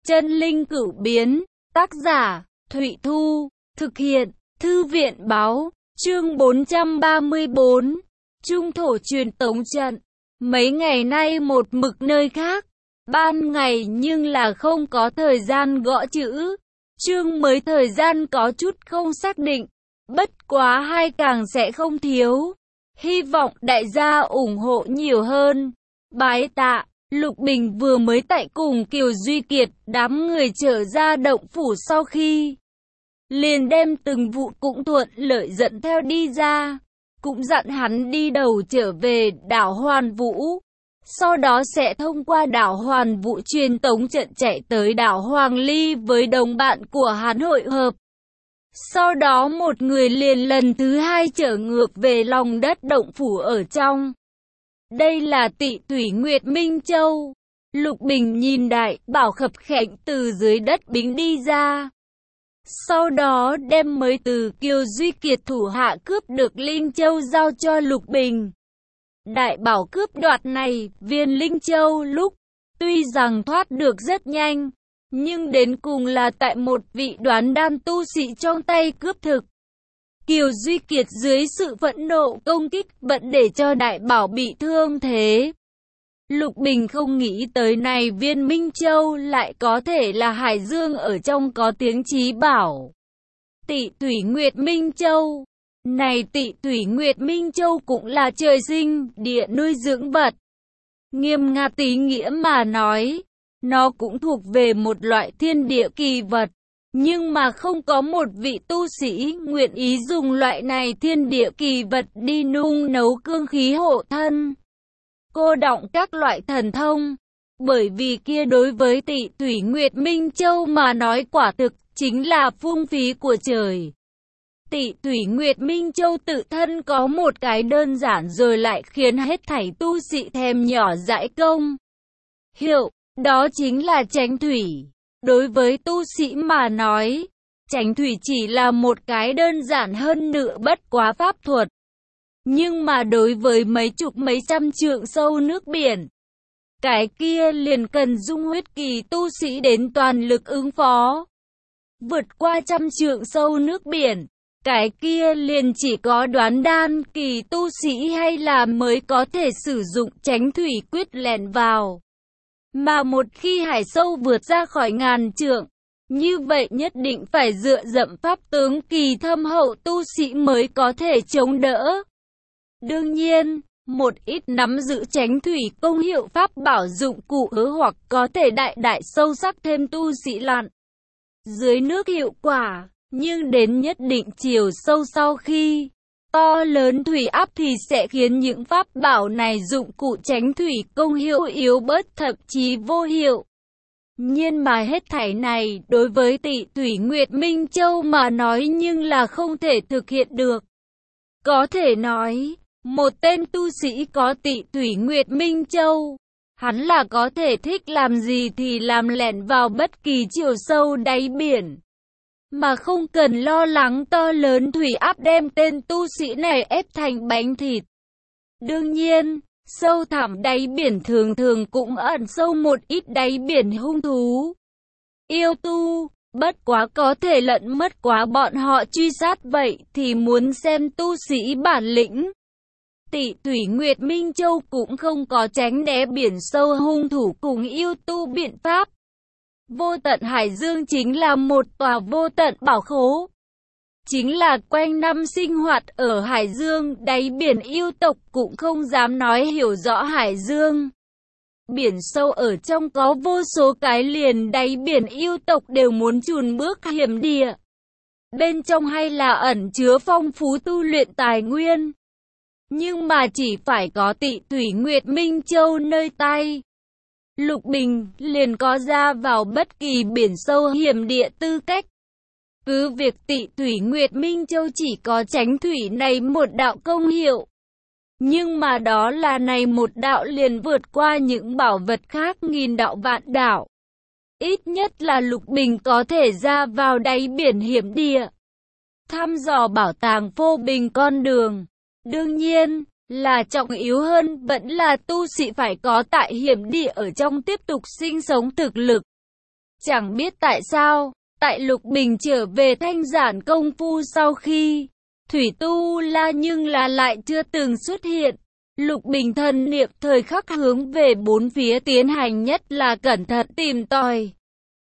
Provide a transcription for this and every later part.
Chân linh cửu biến, tác giả, Thụy Thu, thực hiện, Thư viện báo, chương 434, Trung thổ truyền tống trận. Mấy ngày nay một mực nơi khác, ban ngày nhưng là không có thời gian gõ chữ. Chương mới thời gian có chút không xác định, bất quá hai càng sẽ không thiếu. Hy vọng đại gia ủng hộ nhiều hơn. Bái tạ. Lục Bình vừa mới tại cùng Kiều Duy Kiệt đám người trở ra động phủ sau khi liền đem từng vụ cũng thuận lợi dẫn theo đi ra, cũng dặn hắn đi đầu trở về đảo Hoàn Vũ, sau đó sẽ thông qua đảo Hoàn Vũ truyền tống trận chạy tới đảo Hoàng Ly với đồng bạn của hắn hội hợp. Sau đó một người liền lần thứ hai trở ngược về lòng đất động phủ ở trong. Đây là Tị Thủy Nguyệt Minh Châu. Lục Bình nhìn đại bảo khập khệnh từ dưới đất bính đi ra. Sau đó đem mới từ Kiều Duy Kiệt thủ hạ cướp được Linh Châu giao cho Lục Bình. Đại bảo cướp đoạt này, viên Linh Châu lúc tuy rằng thoát được rất nhanh, nhưng đến cùng là tại một vị đoán đan tu sĩ trong tay cướp thực. Kiều Duy Kiệt dưới sự phẫn nộ công kích vẫn để cho đại bảo bị thương thế. Lục Bình không nghĩ tới này viên Minh Châu lại có thể là Hải Dương ở trong có tiếng chí bảo. Tị Thủy Nguyệt Minh Châu. Này Tị Thủy Nguyệt Minh Châu cũng là trời sinh, địa nuôi dưỡng vật. Nghiêm ngặt ý nghĩa mà nói, nó cũng thuộc về một loại thiên địa kỳ vật. Nhưng mà không có một vị tu sĩ nguyện ý dùng loại này thiên địa kỳ vật đi nung nấu cương khí hộ thân, cô đọng các loại thần thông. Bởi vì kia đối với Tị Thủy Nguyệt Minh Châu mà nói quả thực chính là phung phí của trời. Tị Thủy Nguyệt Minh Châu tự thân có một cái đơn giản rồi lại khiến hết thảy tu sĩ thèm nhỏ dãi công hiệu, đó chính là tránh thủy. Đối với tu sĩ mà nói, tránh thủy chỉ là một cái đơn giản hơn nửa bất quá pháp thuật. Nhưng mà đối với mấy chục mấy trăm trượng sâu nước biển, cái kia liền cần dung huyết kỳ tu sĩ đến toàn lực ứng phó. Vượt qua trăm trượng sâu nước biển, cái kia liền chỉ có đoán đan kỳ tu sĩ hay là mới có thể sử dụng tránh thủy quyết lẻn vào. Mà một khi hải sâu vượt ra khỏi ngàn trượng, như vậy nhất định phải dựa dẫm pháp tướng kỳ thâm hậu tu sĩ mới có thể chống đỡ. Đương nhiên, một ít nắm giữ tránh thủy công hiệu pháp bảo dụng cụ hoặc có thể đại đại sâu sắc thêm tu sĩ lặn dưới nước hiệu quả, nhưng đến nhất định chiều sâu sau khi to lớn thủy áp thì sẽ khiến những pháp bảo này dụng cụ tránh thủy công hiệu yếu bớt thậm chí vô hiệu. Nhưng mà hết thảy này đối với Tị Thủy Nguyệt Minh Châu mà nói nhưng là không thể thực hiện được. Có thể nói, một tên tu sĩ có Tị Thủy Nguyệt Minh Châu, hắn là có thể thích làm gì thì làm, lẻn vào bất kỳ chiều sâu đáy biển, mà không cần lo lắng to lớn thủy áp đem tên tu sĩ này ép thành bánh thịt. Đương nhiên, sâu thẳm đáy biển thường thường cũng ẩn sâu một ít đáy biển hung thú, yêu tu, bất quá có thể lẫn mất quá bọn họ truy sát, vậy thì muốn xem tu sĩ bản lĩnh. Tị Thủy Nguyệt Minh Châu cũng không có tránh né biển sâu hung thủ cùng yêu tu biện pháp. Vô tận Hải Dương chính là một tòa vô tận bảo khố. Chính là quanh năm sinh hoạt ở Hải Dương, đáy biển yêu tộc cũng không dám nói hiểu rõ Hải Dương. Biển sâu ở trong có vô số cái liền đáy biển yêu tộc đều muốn chùn bước hiểm địa. Bên trong hay là ẩn chứa phong phú tu luyện tài nguyên. Nhưng mà chỉ phải có Tị Thủy Nguyệt Minh Châu nơi tay, Lục Bình liền có ra vào bất kỳ biển sâu hiểm địa tư cách. Cứ việc Tị Thủy Nguyệt Minh Châu chỉ có tránh thủy này một đạo công hiệu, nhưng mà đó là này một đạo liền vượt qua những bảo vật khác nghìn đạo vạn đạo. Ít nhất là Lục Bình có thể ra vào đáy biển hiểm địa, thăm dò bảo tàng vô bình con đường. Đương nhiên, là trọng yếu hơn vẫn là tu sĩ phải có tại hiểm địa ở trong tiếp tục sinh sống thực lực. Chẳng biết tại sao, tại Lục Bình trở về Thanh Giản công phu sau khi Thủy Tu La nhưng là lại chưa từng xuất hiện. Lục Bình thần niệm thời khắc hướng về bốn phía tiến hành, nhất là cẩn thận tìm tòi.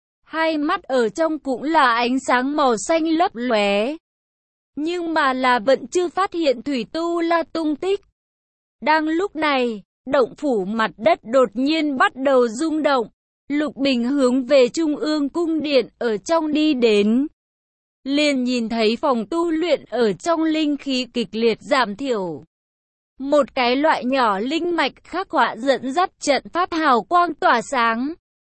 Hai mắt ở trong cũng là ánh sáng màu xanh lấp lóe. Nhưng mà là vẫn chưa phát hiện Thủy Tu La tung tích. Đang lúc này, động phủ mặt đất đột nhiên bắt đầu rung động. Lục Bình hướng về Trung ương cung điện ở trong đi đến. Liền nhìn thấy phòng tu luyện ở trong linh khí kịch liệt giảm thiểu. Một cái loại nhỏ linh mạch khắc họa dẫn dắt trận pháp hào quang tỏa sáng.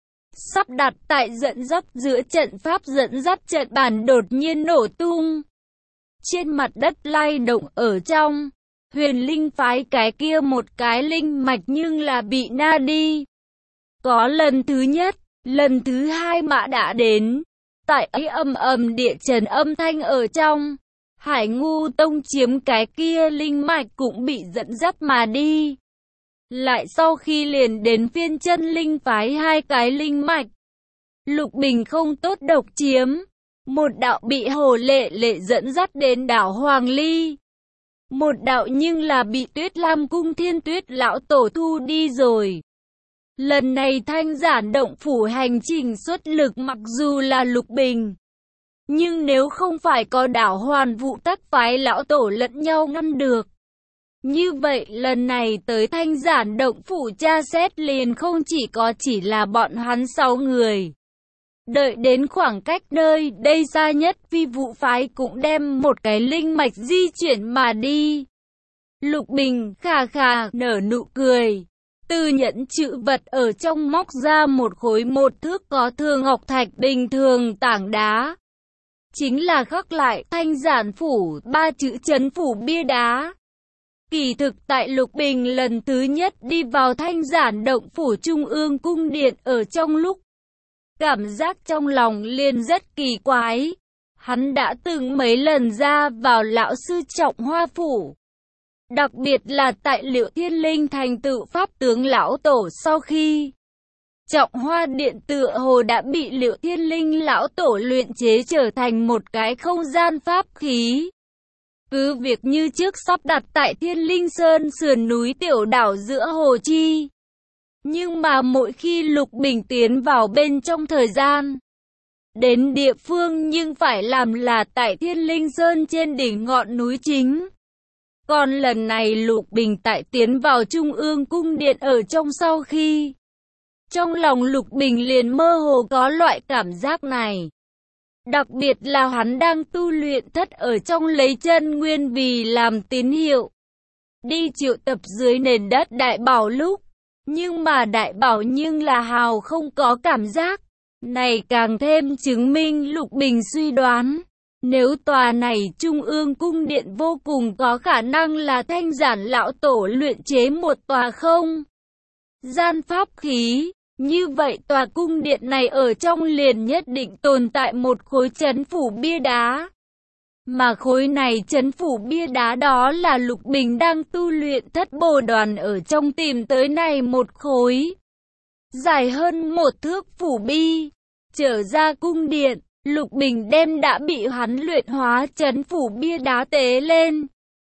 Sắp đặt tại dẫn dắt giữa trận pháp dẫn dắt trận bàn đột nhiên nổ tung. Trên mặt đất lay động ở trong Huyền Linh phái cái kia một cái linh mạch nhưng là bị na đi. Có lần thứ nhất, lần thứ hai mà đã đến. Tại ấy ầm ầm địa chấn âm thanh ở trong Hải Ngu Tông chiếm cái kia linh mạch cũng bị dẫn dắt mà đi. Lại sau khi liền đến phiên chân linh phái hai cái linh mạch, Lục Bình không tốt độc chiếm. Một đạo bị Hồ Lệ Lệ dẫn dắt đến đảo Hoàng Ly. Một đạo nhưng là bị Tuyết Lam Cung Thiên Tuyết lão tổ thu đi rồi. Lần này Thanh Giản động phủ hành trình xuất lực mặc dù là Lục Bình. Nhưng nếu không phải có đảo Hoàn Vũ Tắc phái lão tổ lẫn nhau ngăn được. Như vậy lần này tới Thanh Giản động phủ tra xét liền không chỉ là bọn hắn 6 người. Đợi đến khoảng cách nơi đây xa nhất Phi Vũ phái cũng đem một cái linh mạch di chuyển mà đi. Lục Bình khà khà nở nụ cười. Từ nhẫn chữ vật ở trong móc ra một khối 1 thước có thưa ngọc thạch bình thường tảng đá. Chính là khắc lại Thanh Giản phủ 3 chữ trấn phủ bia đá. Kỳ thực tại Lục Bình lần thứ nhất đi vào Thanh Giản động phủ Trung ương cung điện ở trong lúc. Cảm giác trong lòng liền rất kỳ quái. Hắn đã từng mấy lần ra vào lão sư Trọng Hoa phủ. Đặc biệt là tại Liệu Thiên Linh thành tựu pháp tướng lão tổ sau khi Trọng Hoa điện tựa hồ đã bị Liệu Thiên Linh lão tổ luyện chế trở thành một cái không gian pháp khí. Cứ việc như trước sắp đặt tại Thiên Linh Sơn sườn núi tiểu đảo giữa hồ chi. Nhưng mà mỗi khi Lục Bình tiến vào bên trong thời gian đến địa phương nhưng phải làm là tại Thiên Linh Sơn trên đỉnh ngọn núi chính. Còn lần này Lục Bình tại tiến vào Trung ương cung điện ở trong sau khi. Trong lòng Lục Bình liền mơ hồ có loại cảm giác này. Đặc biệt là hắn đang tu luyện thất ở trong lấy chân nguyên vì làm tín hiệu. Đi triệu tập dưới nền đất đại bảo lúc. Nhưng mà đại bảo nhưng là hào không có cảm giác. Này càng thêm chứng minh Lục Bình suy đoán. Nếu tòa này Trung ương cung điện vô cùng có khả năng là Thanh Giản lão tổ luyện chế một tòa không gian pháp khí. Như vậy tòa cung điện này ở trong liền nhất định tồn tại một khối trấn phủ bia đá. Mà khối này trấn phủ bia đá đó là Lục Bình đang tu luyện thất bồ đoàn ở trong tìm tới này một khối. Dài hơn 1 thước phủ bi. Trở ra cung điện, Lục Bình đem đã bị hắn luyện hóa trấn phủ bia đá tế lên.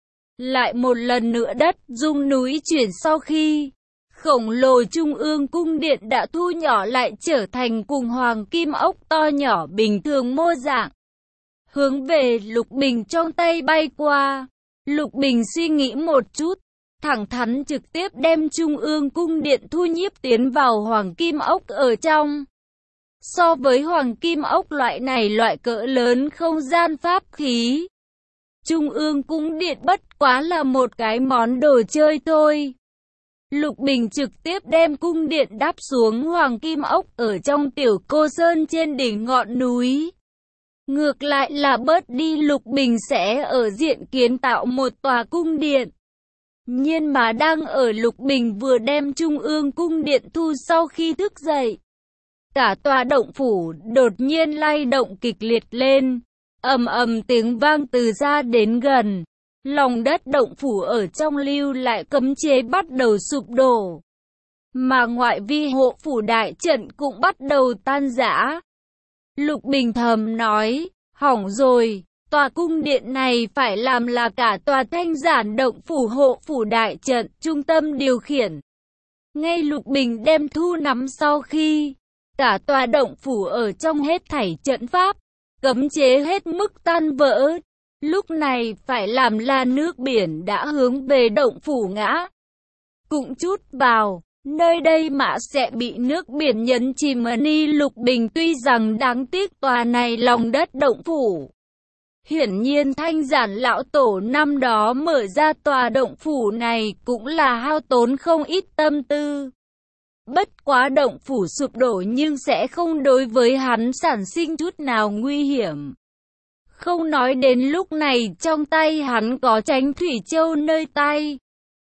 Lại một lần nữa đất rung núi chuyển sau khi khổng lồ Trung ương cung điện đã thu nhỏ lại trở thành cùng hoàng kim ốc to nhỏ bình thường mô dạng. Hướng về Lục Bình trong tay bay qua. Lục Bình suy nghĩ một chút, thẳng thắn trực tiếp đem Trung ương cung điện thu nhiếp tiến vào hoàng kim ốc ở trong. So với hoàng kim ốc loại này loại cỡ lớn không gian pháp khí, Trung ương cung điện bất quá là một cái món đồ chơi thôi. Lục Bình trực tiếp đem cung điện đáp xuống hoàng kim ốc ở trong tiểu cô sơn trên đỉnh ngọn núi. Ngược lại là bớt đi Lục Bình sẽ ở diện kiến tạo một tòa cung điện. Nhưng mà đang ở Lục Bình vừa đem Trung ương cung điện thu sau khi thức dậy. Cả tòa động phủ đột nhiên lay động kịch liệt lên. Ầm ầm tiếng vang từ xa đến gần. Lòng đất động phủ ở trong lưu lại cấm chế bắt đầu sụp đổ. Mà ngoại vi hộ phủ đại trận cũng bắt đầu tan rã. Lục Bình thầm nói, hỏng rồi, tòa cung điện này phải làm là cả tòa Thanh Giản động phủ hộ phủ đại trận, trung tâm điều khiển. Ngay Lục Bình đem thu nắm sau khi cả tòa động phủ ở trong hết thảy trận pháp, cấm chế hết mức tan vỡ. Lúc này phải làm là nước biển đã hướng về động phủ ngã. Cũng chút vào, nơi đây mà sẽ bị nước biển nhấn chìm. Ni Lục Bình tuy rằng đáng tiếc tòa này lòng đất động phủ. Hiển nhiên Thanh Giản lão tổ năm đó mở ra tòa động phủ này cũng là hao tốn không ít tâm tư. Bất quá động phủ sụp đổ nhưng sẽ không đối với hắn sản sinh chút nào nguy hiểm. Không nói đến lúc này trong tay hắn có Chánh Thủy Châu nơi tay.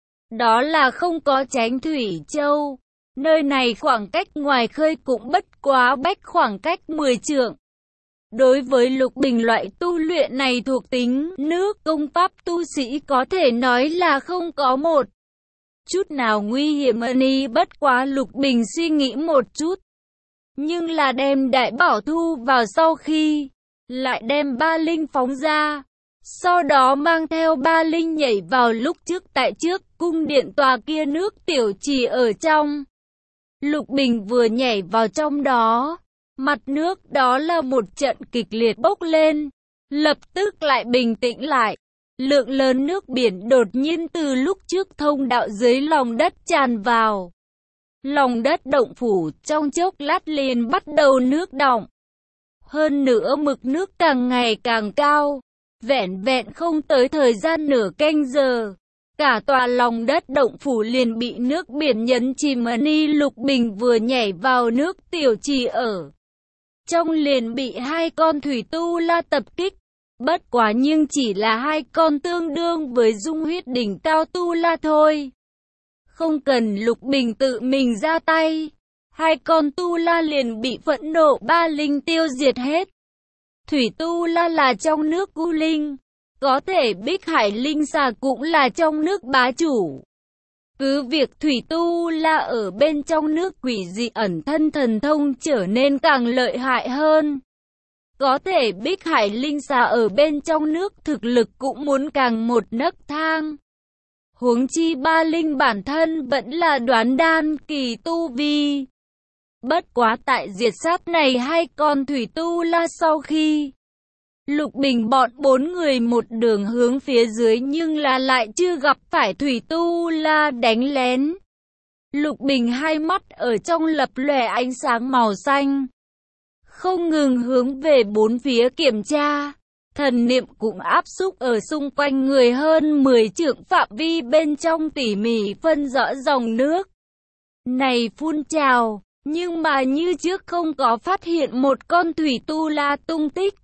Đó là không có Chánh Thủy Châu. Nơi này khoảng cách ngoài khơi cũng bất quá bách khoảng cách 10 trượng. Đối với Lục Bình loại tu luyện này thuộc tính nước công pháp tu sĩ có thể nói là không có một chút nào nguy hiểm. Ni bất quá Lục Bình suy nghĩ một chút. Nhưng là đem đại bảo thu vào sau khi lại đem ba linh phóng ra. Sau đó mang theo ba linh nhảy vào lúc trước tại trước cung điện tòa kia nước tiểu trì ở trong. Lục Bình vừa nhảy vào trong đó, mặt nước đó là một trận kịch liệt bốc lên, lập tức lại bình tĩnh lại. Lượng lớn nước biển đột nhiên từ lúc trước thông đạo dưới lòng đất tràn vào. Lòng đất động phủ trong chốc lát liền bắt đầu nước đọng. Hơn nữa mực nước càng ngày càng cao, vẻn vẹn không tới thời gian nửa canh giờ. Cả tòa lòng đất động phủ liền bị nước biển nhấn chìm. Ni Lục Bình vừa nhảy vào nước tiểu trì ở trong liền bị hai con thủy tu la tập kích. Bất quá nhưng chỉ là hai con tương đương với dung huyết đỉnh cao tu la thôi. Không cần Lục Bình tự mình ra tay. Hai con tu la liền bị phẫn nộ ba linh tiêu diệt hết. Thủy tu la là trong nước U Linh. Có thể Bích Hải Linh xà cũng là trong nước bá chủ. Cứ việc thủy tu la ở bên trong nước quỷ dị ẩn thân thần thông trở nên càng lợi hại hơn. Có thể Bích Hải Linh xà ở bên trong nước thực lực cũng muốn càng một nấc thang. Huống chi ba linh bản thân vẫn là đoán đan kỳ tu vi. Bất quá tại diệt sát này hai con thủy tu la sau khi Lục Bình bọn bốn người một đường hướng phía dưới nhưng là lại chưa gặp phải thủy tu la đánh lén. Lục Bình hai mắt ở trong lập lòe ánh sáng màu xanh, không ngừng hướng về bốn phía kiểm tra. Thần niệm cũng áp xúc ở xung quanh người hơn 10 trượng phạm vi bên trong tỉ mỉ phân rõ dòng nước này phun trào, nhưng mà như trước không có phát hiện một con thủy tu la tung tích.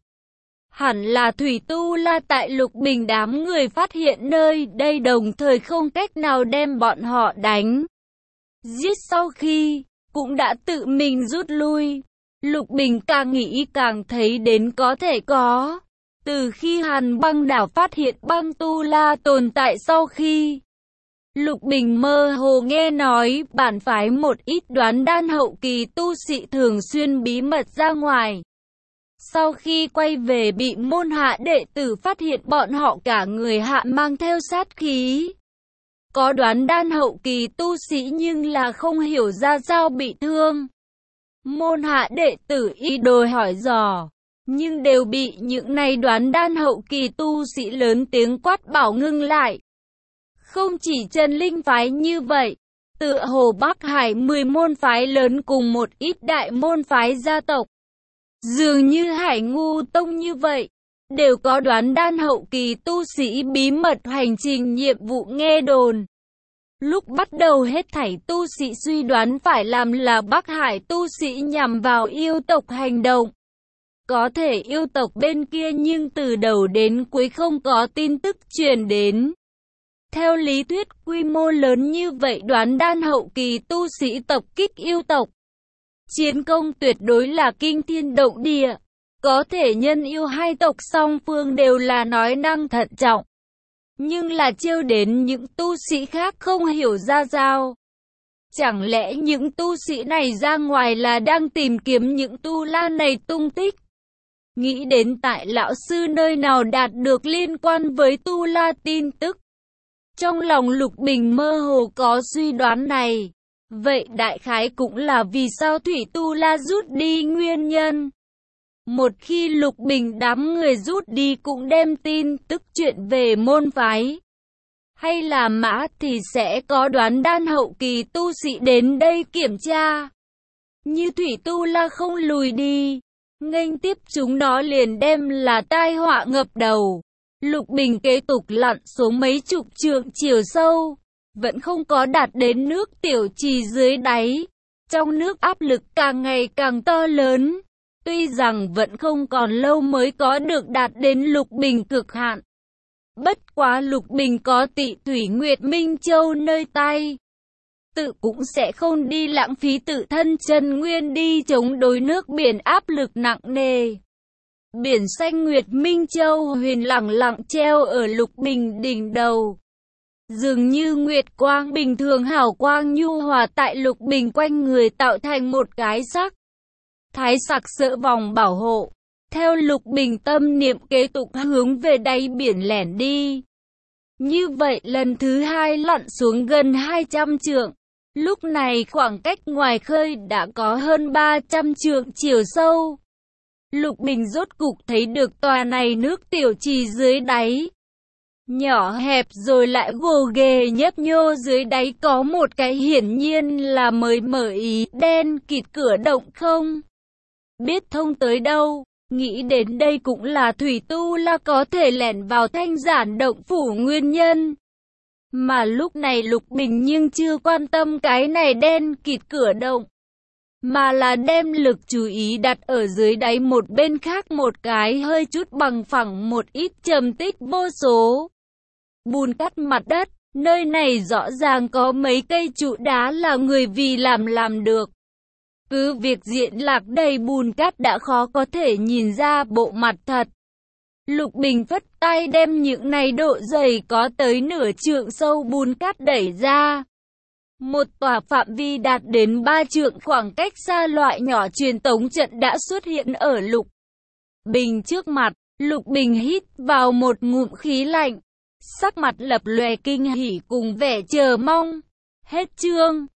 Hẳn là thủy tu la tại Lục Bình đám người phát hiện nơi đây đồng thời không cách nào đem bọn họ đánh giết sau khi cũng đã tự mình rút lui. Lục Bình càng nghĩ càng thấy đến có thể có. Từ khi Hàn Băng Đảo phát hiện băng tu la tồn tại sau khi Lục Bình mơ hồ nghe nói bản phái một ít đoán đan hậu kỳ tu sĩ thường xuyên bí mật ra ngoài. Sau khi quay về bị môn hạ đệ tử phát hiện bọn họ cả người hạ mang theo sát khí. Có đoán đan hậu kỳ tu sĩ nhưng là không hiểu ra sao bị thương. Môn hạ đệ tử y đồ hỏi dò, nhưng đều bị những này đoán đan hậu kỳ tu sĩ lớn tiếng quát bảo ngưng lại. Không chỉ Trần Linh phái như vậy, tựa hồ Bắc Hải 10 môn phái lớn cùng một ít đại môn phái gia tộc, dường như Hải Ngu Tông như vậy, đều có đoán đan hậu kỳ tu sĩ bí mật hành trình nhiệm vụ nghe đồn. Lúc bắt đầu hết thảy tu sĩ suy đoán phải làm là Bắc Hải tu sĩ nhằm vào yêu tộc hành động. Có thể yêu tộc bên kia nhưng từ đầu đến cuối không có tin tức truyền đến. Theo lý thuyết quy mô lớn như vậy đoán đan hậu kỳ tu sĩ tộc kích yêu tộc, chiến công tuyệt đối là kinh thiên động địa. Có thể nhân yêu hai tộc song phương đều là nói năng thận trọng. Nhưng là trêu đến những tu sĩ khác không hiểu ra sao. Chẳng lẽ những tu sĩ này ra ngoài là đang tìm kiếm những tu la này tung tích? Nghĩ đến tại lão sư nơi nào đạt được liên quan với tu la tin tức. Trong lòng Lục Bình mơ hồ có suy đoán này. Vậy đại khái cũng là vì sao thủy tu la rút đi nguyên nhân. Một khi Lục Bình đám người rút đi cũng đem tin tức chuyện về môn phái. Hay là mã thì sẽ có đoán đan hậu kỳ tu sĩ đến đây kiểm tra. Như thủy tu la không lùi đi, nghênh tiếp chúng nó liền đem là tai họa ngập đầu. Lục Bình kế tục lặn xuống mấy chục trượng chiều sâu, vẫn không có đạt đến nước tiểu trì dưới đáy. Trong nước áp lực càng ngày càng to lớn, tuy rằng vẫn không còn lâu mới có được đạt đến Lục Bình cực hạn. Bất quá Lục Bình có Tị Thủy Nguyệt Minh Châu nơi tay, tự cũng sẽ không đi lãng phí tự thân chân nguyên đi chống đối nước biển áp lực nặng nề. Biển xanh Nguyệt Minh Châu huyền lẳng lặng treo ở Lục Bình đỉnh đầu. Dường như nguyệt quang bình thường hào quang nhu hòa tại Lục Bình quanh người tạo thành một cái sắc thái sặc sỡ vòng bảo hộ. Theo Lục Bình tâm niệm kế tục hướng về đáy biển lẻn đi. Như vậy lần thứ hai lặn xuống gần 200 trượng. Lúc này khoảng cách ngoài khơi đã có hơn 300 trượng chiều sâu. Lục Bình rốt cục thấy được tòa này nước tiểu trì dưới đáy. Nhỏ hẹp rồi lại gồ ghề nhấp nhô, dưới đáy có một cái hiển nhiên là mới mở ý đen kịt cửa động không biết thông tới đâu. Nghĩ đến đây cũng là thủy tu la có thể lẻn vào Thanh Giản động phủ nguyên nhân. Mà lúc này Lục Bình nhưng chưa quan tâm cái này đen kịt cửa động, mà là đem lực chú ý đặt ở dưới đáy một bên khác, một cái hơi chút bằng phẳng một ít trầm tích vô số bùn cát mặt đất. Nơi này rõ ràng có mấy cây trụ đá là người vì làm được. Cứ việc diện lạc đầy bùn cát đã khó có thể nhìn ra bộ mặt thật. Lục Bình phất tay đem những này độ dày có tới nửa trượng sâu bùn cát đẩy ra. Một tòa phạm vi đạt đến 3 trượng khoảng cách xa loại nhỏ truyền tống trận đã xuất hiện ở Lục Bình trước mặt. Lục Bình hít vào một ngụm khí lạnh, sắc mặt lập lòe kinh hỉ cùng vẻ chờ mong. Hết chương.